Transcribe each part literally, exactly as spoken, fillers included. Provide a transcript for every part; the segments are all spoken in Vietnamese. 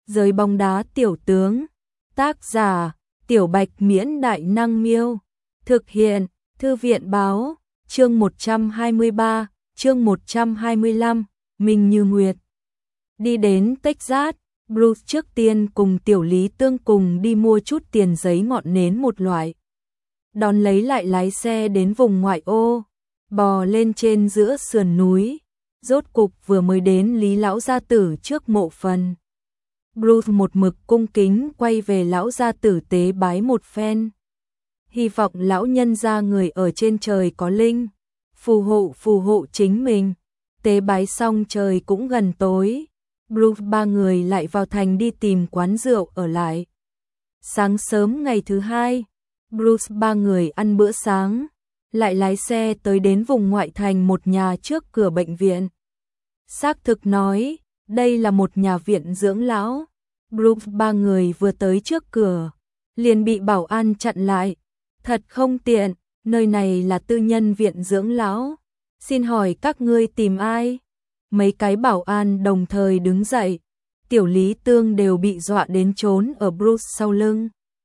Giới bóng đá tiểu tướng. Tác giả, Tiểu Bạch Miễn Đại Năng Miêu. Thực hiện, Thư viện Báo. Chương một trăm hai mươi ba, chương một trăm hai mươi lăm, Minh Như Nguyệt. Đi đến Texas, Bruce trước tiên cùng Tiểu Lý Tương cùng đi mua chút tiền giấy ngọn nến một loại. Đón lấy lại lái xe đến vùng ngoại ô, bò lên trên giữa sườn núi, rốt cục vừa mới đến Lý lão gia tử trước mộ phần. Bruce một mực cung kính quay về lão gia tử tế bái một phen. Hy vọng lão nhân gia người ở trên trời có linh, phù hộ phù hộ chính mình. Tế bái xong trời cũng gần tối, Bruce ba người lại vào thành đi tìm quán rượu ở lại. Sáng sớm ngày thứ hai, Bruce ba người ăn bữa sáng, lại lái xe tới đến vùng ngoại thành một nhà trước cửa bệnh viện. Xác thực nói, đây là một nhà viện dưỡng lão. Bruce ba người vừa tới trước cửa, liền bị bảo an chặn lại. Thật không tiện, nơi này là tư nhân viện dưỡng lão. Xin hỏi các ngươi tìm ai? Mấy cái bảo an đồng thời đứng dậy. Tiểu Lý Tương đều bị dọa đến trốn ở Bruce sau lưng.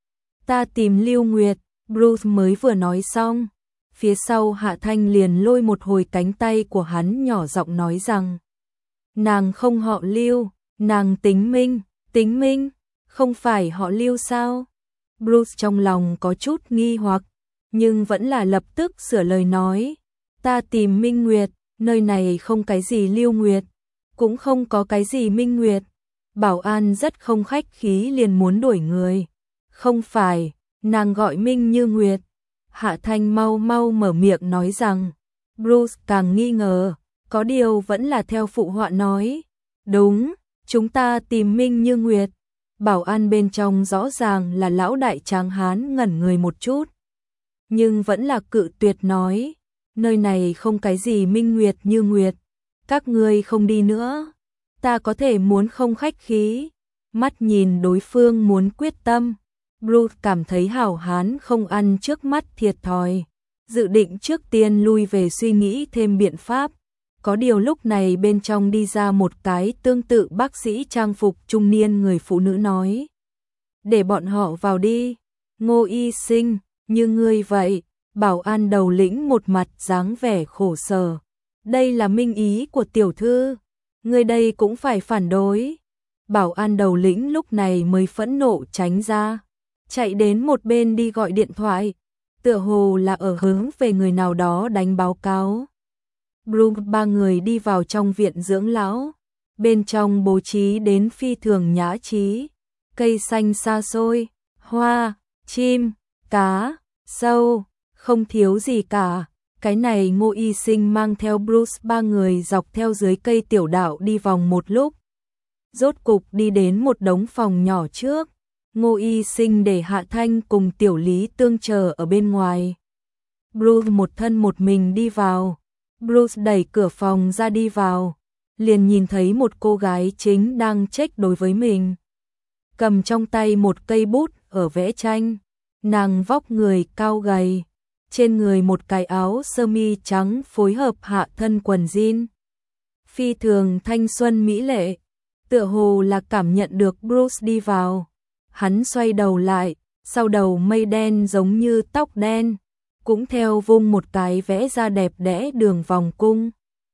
Ta tìm Lưu Nguyệt, Bruce mới vừa nói xong. Phía sau Hạ Thanh liền lôi một hồi cánh tay của hắn nhỏ giọng nói rằng: nàng không họ Lưu, nàng tính Minh. Tính Minh, không phải họ Lưu sao? Bruce trong lòng có chút nghi hoặc, nhưng vẫn là lập tức sửa lời nói: ta tìm Minh Nguyệt, nơi này không cái gì Lưu Nguyệt, cũng không có cái gì Minh Nguyệt. Bảo an rất không khách khí liền muốn đuổi người. Không phải, nàng gọi Minh Như Nguyệt. Hạ Thanh mau mau mở miệng nói rằng. Bruce càng nghi ngờ, có điều vẫn là theo phụ họa nói: đúng, chúng ta tìm Minh Như Nguyệt. Bảo an bên trong rõ ràng là lão đại tráng hán ngẩn người một chút, nhưng vẫn là cự tuyệt nói: nơi này không cái gì Minh Nguyệt Như Nguyệt, các ngươi không đi nữa. Ta có thể muốn không khách khí. Mắt nhìn đối phương muốn quyết tâm, Bruce cảm thấy hảo hán không ăn trước mắt thiệt thòi, dự định trước tiên lui về suy nghĩ thêm biện pháp. Có điều lúc này bên trong đi ra một cái tương tự bác sĩ trang phục trung niên người phụ nữ nói: để bọn họ vào đi. Ngô y sinh, như ngươi vậy. Bảo an đầu lĩnh một mặt dáng vẻ khổ sở. Đây là minh ý của tiểu thư, ngươi đây cũng phải phản đối. Bảo an đầu lĩnh lúc này mới phẫn nộ tránh ra, chạy đến một bên đi gọi điện thoại, tựa hồ là ở hướng về người nào đó đánh báo cáo. Bruce ba người đi vào trong viện dưỡng lão, bên trong bố trí đến phi thường nhã trí, cây xanh xa xôi, hoa, chim, cá, sâu, không thiếu gì cả. Cái này Ngô y sinh mang theo Bruce ba người dọc theo dưới cây tiểu đạo đi vòng một lúc, rốt cục đi đến một đống phòng nhỏ trước. Ngô y sinh để Hạ Thanh cùng Tiểu Lý Tương chờ ở bên ngoài. Bruce một thân một mình đi vào. Bruce đẩy cửa phòng ra đi vào, liền nhìn thấy một cô gái chính đang check đối với mình, cầm trong tay một cây bút ở vẽ tranh. Nàng vóc người cao gầy, trên người một cái áo sơ mi trắng phối hợp hạ thân quần jean, phi thường thanh xuân mỹ lệ. Tựa hồ là cảm nhận được Bruce đi vào, hắn xoay đầu lại, sau đầu mây đen giống như tóc đen, cũng theo vung một cái vẽ ra đẹp đẽ đường vòng cung.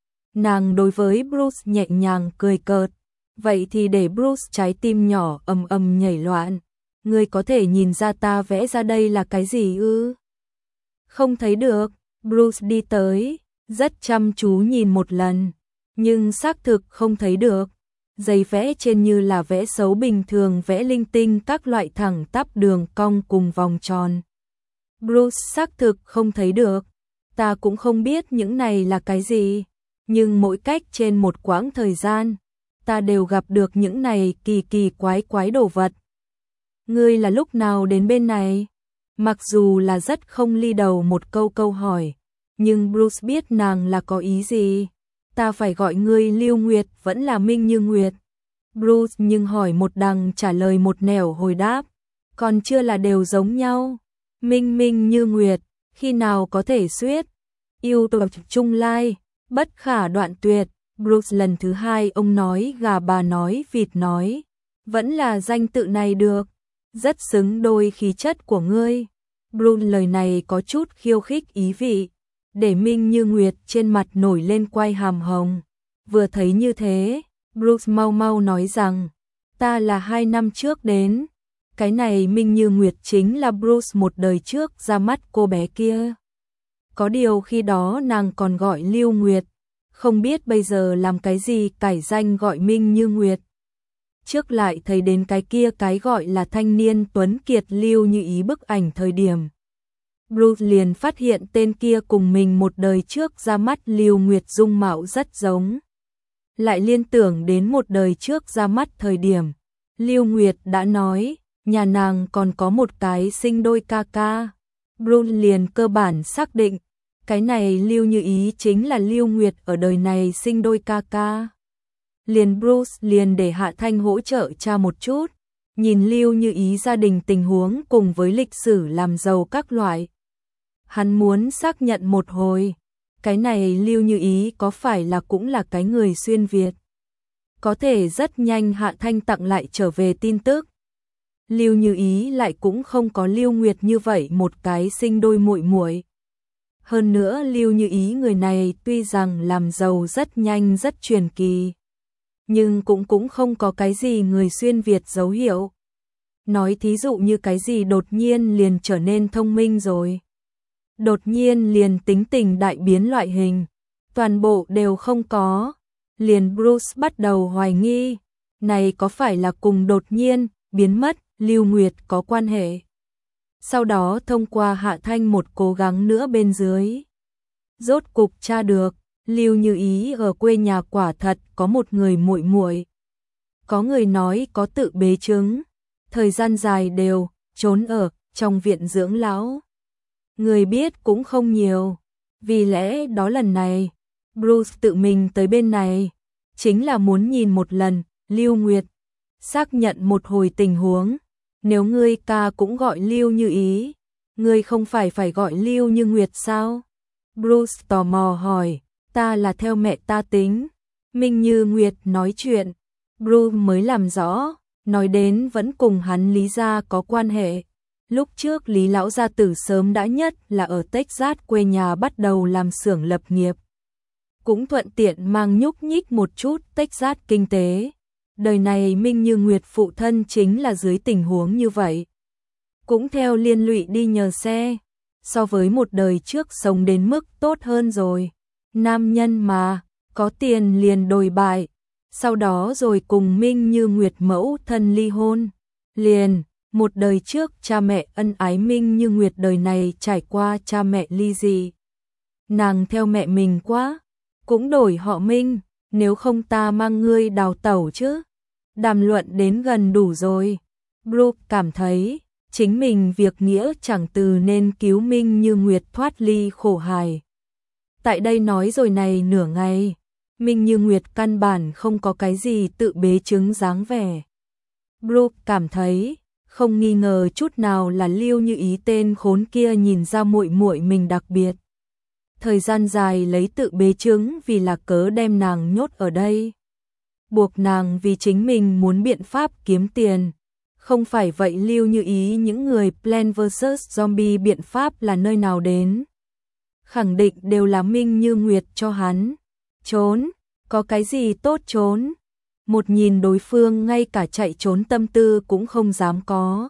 Nàng đối với Bruce nhẹ nhàng cười cợt, vậy thì để Bruce trái tim nhỏ ầm ầm nhảy loạn. Ngươi có thể nhìn ra ta vẽ ra đây là cái gì ư? Không thấy được. Bruce đi tới, rất chăm chú nhìn một lần, nhưng xác thực không thấy được. Giấy vẽ trên như là vẽ xấu bình thường, vẽ linh tinh các loại thẳng tắp đường cong cùng vòng tròn. Bruce xác thực không thấy được. Ta cũng không biết những này là cái gì, nhưng mỗi cách trên một quãng thời gian, ta đều gặp được những này kỳ kỳ quái quái đồ vật. Ngươi là lúc nào đến bên này? Mặc dù là rất không ly đầu một câu câu hỏi, nhưng Bruce biết nàng là có ý gì. Ta phải gọi ngươi Lưu Nguyệt vẫn là Minh Như Nguyệt? Bruce nhưng hỏi một đằng trả lời một nẻo hồi đáp, còn chưa là đều giống nhau. Minh Minh Như Nguyệt, khi nào có thể suyết? Yêu tập trung lai, bất khả đoạn tuyệt. Bruce lần thứ hai ông nói gà bà nói vịt nói, Vẫn là danh tự này được, rất xứng đôi khí chất của ngươi. Bruce lời này có chút khiêu khích ý vị, để Minh Như Nguyệt trên mặt nổi lên quai hàm hồng. Vừa thấy như thế, Bruce mau mau nói rằng, ta là hai năm trước đến. Cái này Minh Như Nguyệt chính là Bruce một đời trước ra mắt cô bé kia. Có điều khi đó nàng còn gọi Lưu Nguyệt, không biết bây giờ làm cái gì cải danh gọi Minh Như Nguyệt. Trước lại thấy đến cái kia cái gọi là thanh niên tuấn kiệt Lưu Như Ý bức ảnh thời điểm. Bruce liền phát hiện tên kia cùng mình một đời trước ra mắt Lưu Nguyệt dung mạo rất giống. Lại liên tưởng đến một đời trước ra mắt thời điểm. Lưu Nguyệt đã nói, nhà nàng còn có một cái sinh đôi ca ca. Bruce liền cơ bản xác định, cái này Lưu Như Ý chính là Lưu Nguyệt ở đời này sinh đôi ca ca. Liền Bruce liền để Hạ Thanh hỗ trợ cha một chút, nhìn Lưu Như Ý gia đình tình huống cùng với lịch sử làm giàu các loại. Hắn muốn xác nhận một hồi, cái này Lưu Như Ý có phải là cũng là cái người xuyên Việt. Có thể rất nhanh Hạ Thanh tặng lại trở về tin tức. Lưu Như Ý lại cũng không có Lưu Nguyệt như vậy một cái sinh đôi muội muội. Hơn nữa Lưu Như Ý người này tuy rằng làm giàu rất nhanh rất truyền kỳ, nhưng cũng cũng không có cái gì người xuyên Việt dấu hiệu. Nói thí dụ như cái gì đột nhiên liền trở nên thông minh rồi. Đột nhiên liền tính tình đại biến loại hình. Toàn bộ đều không có. Liền Bruce bắt đầu hoài nghi. Này có phải là cùng đột nhiên, biến mất, Lưu Nguyệt có quan hệ. Sau đó thông qua Hạ Thanh một cố gắng nữa bên dưới. Rốt cục tra được. Lưu Như Ý ở quê nhà quả thật có một người muội muội. Có người nói có tự bế trứng, thời gian dài đều trốn ở trong viện dưỡng lão. Người biết cũng không nhiều, vì lẽ đó lần này Bruce tự mình tới bên này chính là muốn nhìn một lần Lưu Nguyệt, xác nhận một hồi tình huống. Nếu ngươi ca cũng gọi Lưu Như Ý, ngươi không phải phải gọi Lưu Như Nguyệt sao? Bruce tò mò hỏi. Ta là theo mẹ ta tính. Minh Như Nguyệt nói chuyện, Bruce mới làm rõ, nói đến vẫn cùng hắn Lý gia có quan hệ. Lúc trước Lý lão gia tử sớm đã nhất là ở Texas quê nhà bắt đầu làm xưởng lập nghiệp. Cũng thuận tiện mang nhúc nhích một chút Texas kinh tế. Đời này Minh Như Nguyệt phụ thân chính là dưới tình huống như vậy. Cũng theo liên lụy đi nhờ xe, so với một đời trước sống đến mức tốt hơn rồi. Nam nhân mà, có tiền liền đồi bại, sau đó rồi cùng Minh Như Nguyệt mẫu thân ly hôn. Liền, một đời trước cha mẹ ân ái Minh Như Nguyệt đời này trải qua cha mẹ ly dị. Nàng theo mẹ mình quá, cũng đổi họ Minh, nếu không ta mang ngươi đào tẩu chứ. Đàm luận đến gần đủ rồi. Brooke cảm thấy, chính mình việc nghĩa chẳng từ nên cứu Minh Như Nguyệt thoát ly khổ hài. Tại đây nói rồi này nửa ngày, Minh Như Nguyệt căn bản không có cái gì tự bế trứng dáng vẻ. Brooke cảm thấy, không nghi ngờ chút nào là Lưu Như Ý tên khốn kia nhìn ra muội muội mình đặc biệt. Thời gian dài lấy tự bế trứng vì là cớ đem nàng nhốt ở đây. Buộc nàng vì chính mình muốn biện pháp kiếm tiền. Không phải vậy Lưu Như Ý những người Plants versus. Zombie biện pháp là nơi nào đến. Khẳng định đều là Minh Như Nguyệt cho hắn. Trốn, có cái gì tốt trốn. Một nhìn đối phương ngay cả chạy trốn tâm tư cũng không dám có.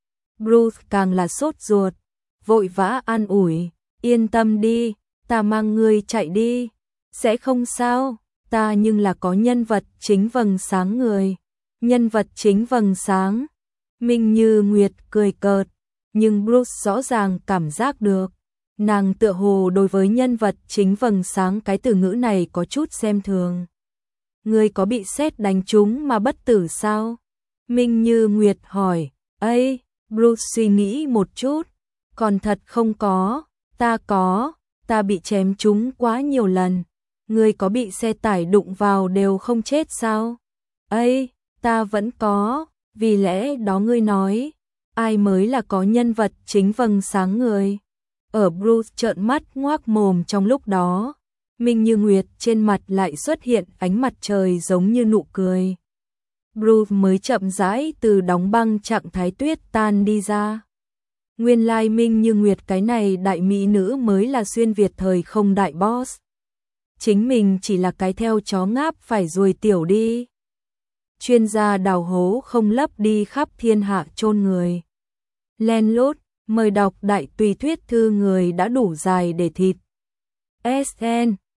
Bruce càng là sốt ruột, vội vã an ủi, yên tâm đi, ta mang ngươi chạy đi, sẽ không sao, ta nhưng là có nhân vật chính vầng sáng người. Nhân vật chính vầng sáng. Minh Như Nguyệt cười cợt, nhưng Bruce rõ ràng cảm giác được. Nàng tựa hồ đối với nhân vật chính vầng sáng cái từ ngữ này có chút xem thường. Ngươi có bị sét đánh trúng mà bất tử sao? Minh Như Nguyệt hỏi. Ây, Bruce suy nghĩ một chút. Còn thật không có, ta có, ta bị chém trúng quá nhiều lần. Ngươi có bị xe tải đụng vào đều không chết sao? Ây, ta vẫn có, vì lẽ đó ngươi nói, ai mới là có nhân vật chính vầng sáng người? Ở Bruce trợn mắt ngoác mồm trong lúc đó, Minh Như Nguyệt trên mặt lại xuất hiện ánh mặt trời giống như nụ cười. Bruce mới chậm rãi từ đóng băng trạng thái tuyết tan đi ra. Nguyên lai Minh Như Nguyệt cái này đại mỹ nữ mới là xuyên Việt thời không đại boss. Chính mình chỉ là cái theo chó ngáp phải ruồi tiểu đi. Chuyên gia đào hố không lấp đi khắp thiên hạ chôn người. Len lút, mời đọc đại tùy thuyết thư người đã đủ dài để thịt. ét en